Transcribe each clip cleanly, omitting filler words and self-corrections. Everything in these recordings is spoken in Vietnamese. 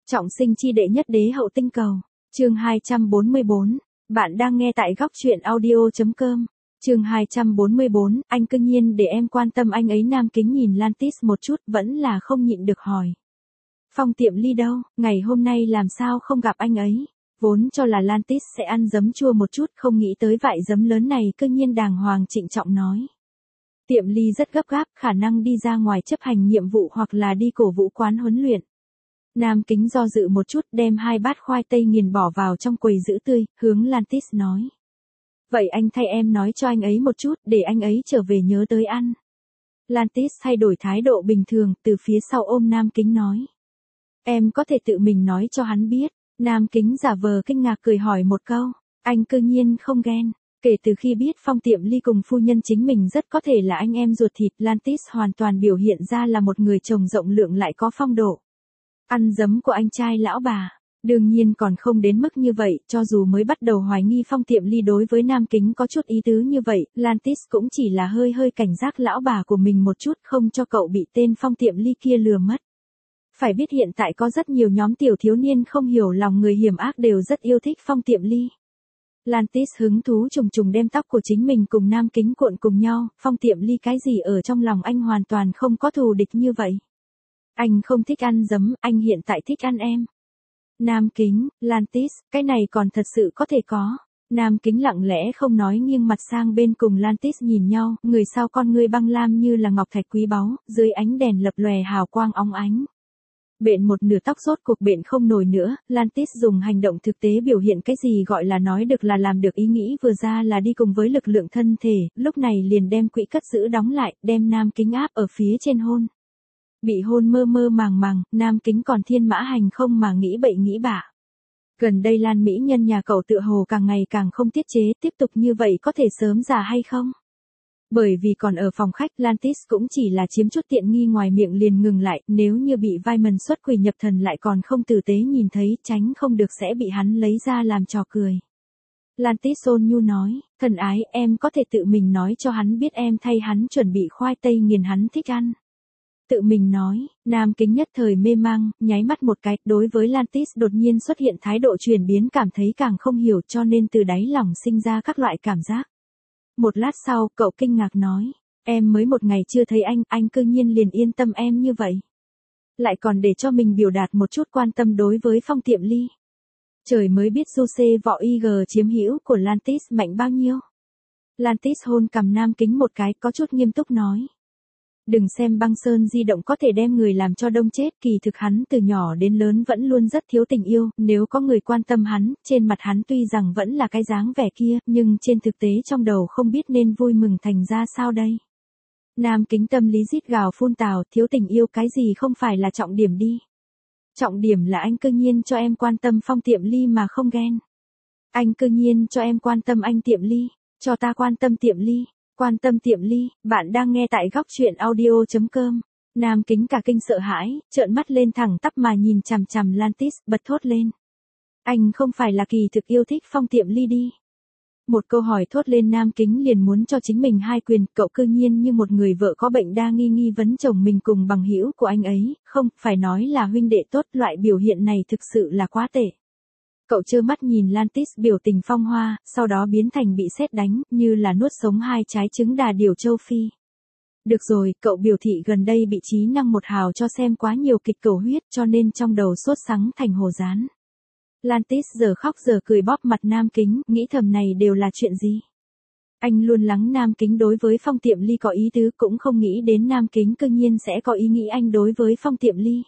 Trọng sinh chi đệ nhất đế hậu tinh cầu. Chương 244. Bạn đang nghe tại góc truyện audio.com. Chương 244. Anh cương nhiên để em quan tâm anh ấy. Nam Kính nhìn Lantis một chút, vẫn là không nhịn được hỏi. Phong Tiệm Ly đâu, ngày hôm nay làm sao không gặp anh ấy? Vốn cho là Lantis sẽ ăn giấm chua một chút, không nghĩ tới vại giấm lớn này cương nhiên đàng hoàng trịnh trọng nói. Tiệm Ly rất gấp gáp, khả năng đi ra ngoài chấp hành nhiệm vụ hoặc là đi cổ vũ quán huấn luyện. Nam Kính do dự một chút, đem 2 bát khoai tây nghiền bỏ vào trong quầy giữ tươi, hướng Lantis nói. Vậy anh thay em nói cho anh ấy một chút, để anh ấy trở về nhớ tới ăn. Lantis thay đổi thái độ bình thường, từ phía sau ôm Nam Kính nói. Em có thể tự mình nói cho hắn biết. Nam Kính giả vờ kinh ngạc cười hỏi một câu. Anh cương nhiên không ghen. Kể từ khi biết Phong Tiệm Ly cùng phu nhân chính mình rất có thể là anh em ruột thịt, Lantis hoàn toàn biểu hiện ra là một người chồng rộng lượng lại có phong độ. Ăn giấm của anh trai lão bà. Đương nhiên còn không đến mức như vậy, cho dù mới bắt đầu hoài nghi Phong Tiệm Ly đối với Nam Kính có chút ý tứ như vậy, Lantis cũng chỉ là hơi cảnh giác lão bà của mình một chút, không cho cậu bị tên Phong Tiệm Ly kia lừa mất. Phải biết hiện tại có rất nhiều nhóm tiểu thiếu niên không hiểu lòng người hiểm ác đều rất yêu thích Phong Tiệm Ly. Lantis hứng thú trùng đem tóc của chính mình cùng Nam Kính cuộn cùng nhau, Phong Tiệm Ly cái gì ở trong lòng anh hoàn toàn không có thù địch như vậy. Anh không thích ăn giấm, anh hiện tại thích ăn em. Nam Kính, Lantis, cái này còn thật sự có thể có. Nam Kính lặng lẽ không nói nghiêng mặt sang bên cùng Lantis nhìn nhau, người sau con ngươi băng lam như là ngọc thạch quý báu, dưới ánh đèn lập lòe hào quang óng ánh. Bện một nửa tóc rốt cuộc bện không nổi nữa, Lantis dùng hành động thực tế biểu hiện cái gì gọi là nói được là làm được, ý nghĩ vừa ra là đi cùng với lực lượng thân thể, lúc này liền đem quỹ cất giữ đóng lại, đem Nam Kính áp ở phía trên hôn. Bị hôn mơ màng, Nam Kính còn thiên mã hành không mà nghĩ bậy nghĩ bạ. Gần đây Lan mỹ nhân nhà cậu tựa hồ càng ngày càng không tiết chế, tiếp tục như vậy có thể sớm già hay không? Bởi vì còn ở phòng khách, Lantis cũng chỉ là chiếm chút tiện nghi ngoài miệng liền ngừng lại, nếu như bị vai mần xuất quỷ nhập thần lại còn không tử tế nhìn thấy, tránh không được sẽ bị hắn lấy ra làm trò cười. Lantis ôn nhu nói, thần ái, em có thể tự mình nói cho hắn biết em thay hắn chuẩn bị khoai tây nghiền hắn thích ăn. Tự mình nói, Nam Kính nhất thời mê mang, nháy mắt một cái, đối với Lantis đột nhiên xuất hiện thái độ chuyển biến cảm thấy càng không hiểu, cho nên từ đáy lòng sinh ra các loại cảm giác. Một lát sau, cậu kinh ngạc nói, em mới một ngày chưa thấy anh cương nhiên liền yên tâm em như vậy. Lại còn để cho mình biểu đạt một chút quan tâm đối với Phong Tiệm Ly. Trời mới biết du xê vọ IG chiếm hữu của Lantis mạnh bao nhiêu. Lantis hôn cằm Nam Kính một cái, có chút nghiêm túc nói. Đừng xem băng sơn di động có thể đem người làm cho đông chết, kỳ thực hắn từ nhỏ đến lớn vẫn luôn rất thiếu tình yêu, nếu có người quan tâm hắn, trên mặt hắn tuy rằng vẫn là cái dáng vẻ kia, nhưng trên thực tế trong đầu không biết nên vui mừng thành ra sao đây. Nam Kính tâm lý rít gào phun tào, thiếu tình yêu cái gì không phải là trọng điểm đi. Trọng điểm là anh cương nhiên cho em quan tâm Phong Tiệm Ly mà không ghen. Anh cương nhiên cho em quan tâm anh Tiệm Ly, cho ta quan tâm Tiệm Ly. Quan tâm Tiệm Ly, bạn đang nghe tại góc truyện audio.com. Nam Kính cả kinh sợ hãi, trợn mắt lên thẳng tắp mà nhìn chằm Lantis, bật thốt lên. Anh không phải là kỳ thực yêu thích Phong Tiệm Ly đi. Một câu hỏi thốt lên Nam Kính liền muốn cho chính mình 2 quyền, cậu cương nhiên như một người vợ có bệnh đa nghi vấn chồng mình cùng bằng hữu của anh ấy, không, phải nói là huynh đệ tốt, loại biểu hiện này thực sự là quá tệ. Cậu trơ mắt nhìn Lantis biểu tình phong hoa, sau đó biến thành bị sét đánh, như là nuốt sống 2 trái trứng đà điểu châu Phi. Được rồi, cậu biểu thị gần đây bị trí năng một hào cho xem quá nhiều kịch cầu huyết cho nên trong đầu sốt sắng thành hồ dán. Lantis giờ khóc giờ cười bóp mặt Nam Kính, nghĩ thầm này đều là chuyện gì. Anh luôn lắng Nam Kính đối với Phong Tiệm Ly có ý tứ, cũng không nghĩ đến Nam Kính cương nhiên sẽ có ý nghĩ anh đối với Phong Tiệm Ly.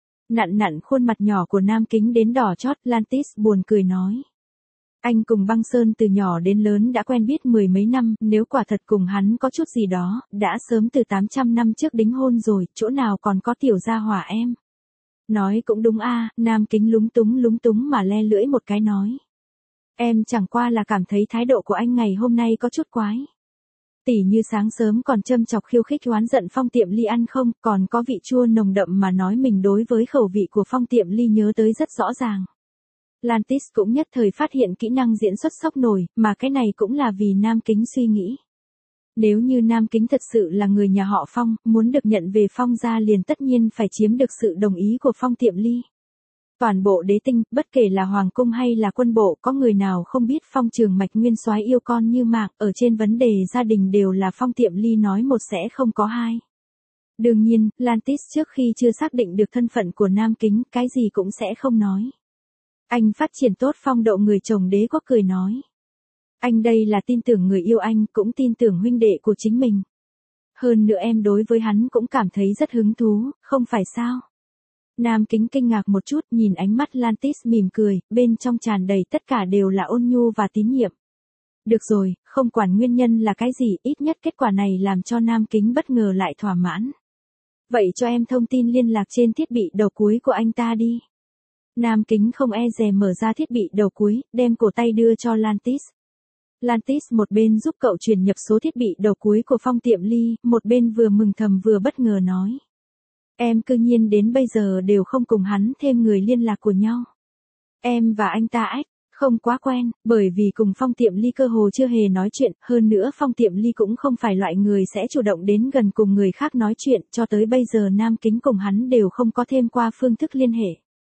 Nặn khuôn mặt nhỏ của Nam Kính đến đỏ chót, Lantis buồn cười nói. Anh cùng băng sơn từ nhỏ đến lớn đã quen biết 10 mấy năm, nếu quả thật cùng hắn có chút gì đó, đã sớm từ 800 năm trước đính hôn rồi, chỗ nào còn có tiểu gia hỏa em. Nói cũng đúng a, Nam Kính lúng túng mà le lưỡi một cái nói. Em chẳng qua là cảm thấy thái độ của anh ngày hôm nay có chút quái. Tỉ như sáng sớm còn châm chọc khiêu khích oán giận Phong Tiệm Ly ăn không, còn có vị chua nồng đậm mà nói mình đối với khẩu vị của Phong Tiệm Ly nhớ tới rất rõ ràng. Lantis cũng nhất thời phát hiện kỹ năng diễn xuất sốc nổi, mà cái này cũng là vì Nam Kính suy nghĩ. Nếu như Nam Kính thật sự là người nhà họ Phong, muốn được nhận về Phong gia liền tất nhiên phải chiếm được sự đồng ý của Phong Tiệm Ly. Toàn bộ đế tinh, bất kể là hoàng cung hay là quân bộ, có người nào không biết Phong Trường Mạch nguyên soái yêu con như mạng, ở trên vấn đề gia đình đều là Phong Tiệm Ly nói một sẽ không có hai. Đương nhiên, Lantis trước khi chưa xác định được thân phận của Nam Kính, cái gì cũng sẽ không nói. Anh phát triển tốt phong độ người chồng đế quốc cười nói. Anh đây là tin tưởng người yêu anh, cũng tin tưởng huynh đệ của chính mình. Hơn nữa em đối với hắn cũng cảm thấy rất hứng thú, không phải sao? Nam Kính kinh ngạc một chút, nhìn ánh mắt Lantis mỉm cười, bên trong tràn đầy tất cả đều là ôn nhu và tín nhiệm. Được rồi, không quản nguyên nhân là cái gì, ít nhất kết quả này làm cho Nam Kính bất ngờ lại thỏa mãn. Vậy cho em thông tin liên lạc trên thiết bị đầu cuối của anh ta đi. Nam Kính không e dè mở ra thiết bị đầu cuối, đem cổ tay đưa cho Lantis. Lantis một bên giúp cậu truyền nhập số thiết bị đầu cuối của Phong Tiệm Ly, một bên vừa mừng thầm vừa bất ngờ nói. Em cư nhiên đến bây giờ đều không cùng hắn thêm người liên lạc của nhau. Em và anh ta không quá quen, bởi vì cùng Phong Tiệm Ly cơ hồ chưa hề nói chuyện, hơn nữa Phong Tiệm Ly cũng không phải loại người sẽ chủ động đến gần cùng người khác nói chuyện, cho tới bây giờ Nam Kính cùng hắn đều không có thêm qua phương thức liên hệ.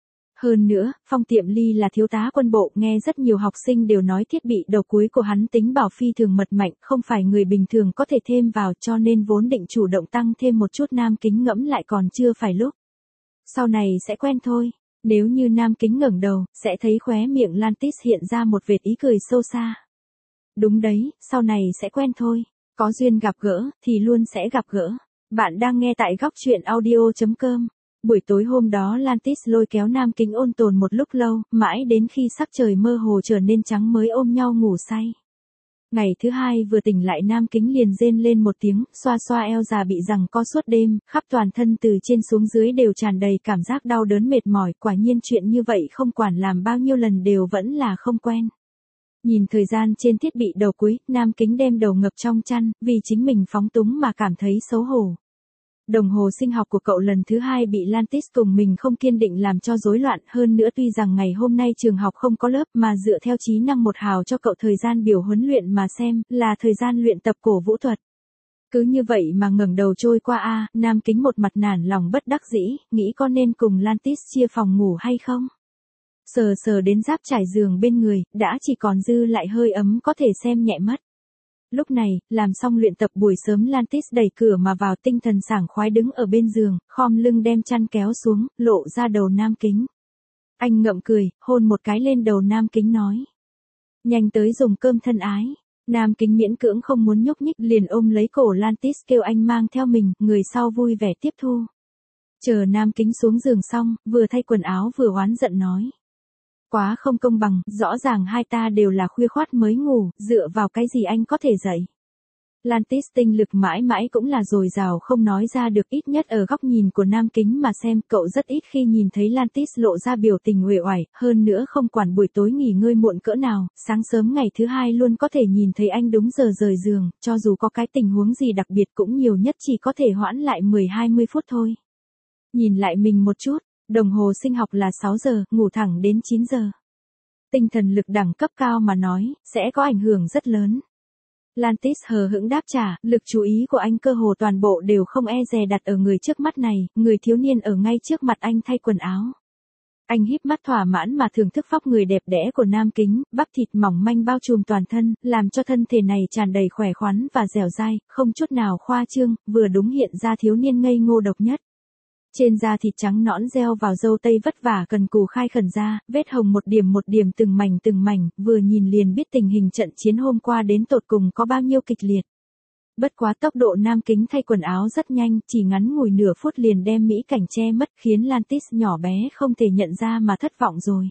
Hơn nữa, Phong Tiệm Ly là thiếu tá quân bộ, nghe rất nhiều học sinh đều nói thiết bị đầu cuối của hắn tính bảo phi thường mật mạnh, không phải người bình thường có thể thêm vào, cho nên vốn định chủ động tăng thêm một chút. Nam Kính ngẫm lại còn chưa phải lúc. Sau này sẽ quen thôi. Nếu như Nam Kính ngẩng đầu, sẽ thấy khóe miệng Lantis hiện ra một vệt ý cười sâu xa. Đúng đấy, sau này sẽ quen thôi. Có duyên gặp gỡ, thì luôn sẽ gặp gỡ. Bạn đang nghe tại góc truyện audio.com. Buổi tối hôm đó Lantis lôi kéo Nam Kính ôn tồn một lúc lâu, mãi đến khi sắc trời mơ hồ trở nên trắng mới ôm nhau ngủ say. Ngày thứ hai vừa tỉnh lại Nam Kính liền rên lên một tiếng, xoa xoa eo già bị giằng co suốt đêm, khắp toàn thân từ trên xuống dưới đều tràn đầy cảm giác đau đớn mệt mỏi, quả nhiên chuyện như vậy không quản làm bao nhiêu lần đều vẫn là không quen. Nhìn thời gian trên thiết bị đầu cuối, Nam Kính đem đầu ngập trong chăn, vì chính mình phóng túng mà cảm thấy xấu hổ. Đồng hồ sinh học của cậu lần thứ hai bị Lantis cùng mình không kiên định làm cho rối loạn, hơn nữa tuy rằng ngày hôm nay trường học không có lớp mà dựa theo trí năng một hào cho cậu thời gian biểu huấn luyện mà xem, là thời gian luyện tập cổ vũ thuật. Cứ như vậy mà ngẩng đầu trôi qua Nam Kính một mặt nản lòng bất đắc dĩ, nghĩ có nên cùng Lantis chia phòng ngủ hay không? Sờ sờ đến giáp trải giường bên người, đã chỉ còn dư lại hơi ấm có thể xem nhẹ mất. Lúc này, làm xong luyện tập buổi sớm Lantis đẩy cửa mà vào, tinh thần sảng khoái đứng ở bên giường, khom lưng đem chăn kéo xuống, lộ ra đầu Nam Kính. Anh ngậm cười, hôn một cái lên đầu Nam Kính nói. Nhanh tới dùng cơm thân ái. Nam Kính miễn cưỡng không muốn nhúc nhích liền ôm lấy cổ Lantis kêu anh mang theo mình, người sau vui vẻ tiếp thu. Chờ Nam Kính xuống giường xong, vừa thay quần áo vừa oán giận nói. Quá không công bằng, rõ ràng hai ta đều là khuya khoắt mới ngủ, dựa vào cái gì anh có thể dậy. Lantis tinh lực mãi mãi cũng là dồi dào không nói ra được, ít nhất ở góc nhìn của Nam Kính mà xem, cậu rất ít khi nhìn thấy Lantis lộ ra biểu tình uể oải, hơn nữa không quản buổi tối nghỉ ngơi muộn cỡ nào, sáng sớm ngày thứ hai luôn có thể nhìn thấy anh đúng giờ rời giường, cho dù có cái tình huống gì đặc biệt cũng nhiều nhất chỉ có thể hoãn lại 10-20 phút thôi. Nhìn lại mình một chút. Đồng hồ sinh học là 6 giờ, ngủ thẳng đến 9 giờ. Tinh thần lực đẳng cấp cao mà nói, sẽ có ảnh hưởng rất lớn. Lantis hờ hững đáp trả, lực chú ý của anh cơ hồ toàn bộ đều không e dè đặt ở người trước mắt này, người thiếu niên ở ngay trước mặt anh thay quần áo. Anh híp mắt thỏa mãn mà thưởng thức vóc người đẹp đẽ của Nam Kính, bắp thịt mỏng manh bao trùm toàn thân, làm cho thân thể này tràn đầy khỏe khoắn và dẻo dai, không chút nào khoa trương, vừa đúng hiện ra thiếu niên ngây ngô độc nhất. Trên da thịt trắng nõn gieo vào râu tây vất vả cần cù khai khẩn ra, vết hồng một điểm từng mảnh, vừa nhìn liền biết tình hình trận chiến hôm qua đến tột cùng có bao nhiêu kịch liệt. Bất quá tốc độ Nam Kính thay quần áo rất nhanh, chỉ ngắn ngủi nửa phút liền đem mỹ cảnh che mất, khiến Lantis nhỏ bé không thể nhận ra mà thất vọng rồi.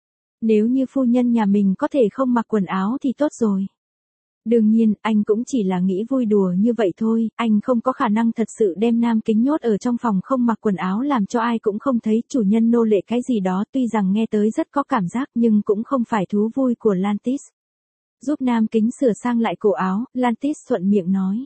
Nếu như phu nhân nhà mình có thể không mặc quần áo thì tốt rồi. Đương nhiên, anh cũng chỉ là nghĩ vui đùa như vậy thôi, anh không có khả năng thật sự đem Nam Kính nhốt ở trong phòng không mặc quần áo làm cho ai cũng không thấy, chủ nhân nô lệ cái gì đó, tuy rằng nghe tới rất có cảm giác nhưng cũng không phải thú vui của Lantis. Giúp Nam Kính sửa sang lại cổ áo, Lantis thuận miệng nói.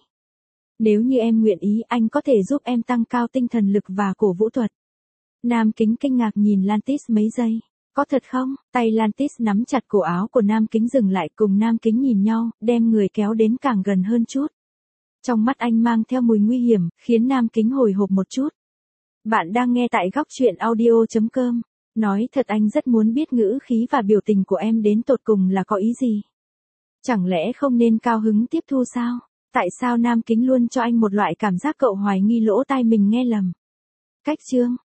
Nếu như em nguyện ý, anh có thể giúp em tăng cao tinh thần lực và cổ vũ thuật. Nam Kính kinh ngạc nhìn Lantis mấy giây. Có thật không? Tay Lantis nắm chặt cổ áo của Nam Kính dừng lại, cùng Nam Kính nhìn nhau, đem người kéo đến càng gần hơn chút. Trong mắt anh mang theo mùi nguy hiểm, khiến Nam Kính hồi hộp một chút. Bạn đang nghe tại góc truyện audio.com. Nói thật anh rất muốn biết ngữ khí và biểu tình của em đến tột cùng là có ý gì. Chẳng lẽ không nên cao hứng tiếp thu sao? Tại sao Nam Kính luôn cho anh một loại cảm giác cậu hoài nghi lỗ tai mình nghe lầm? Cách chương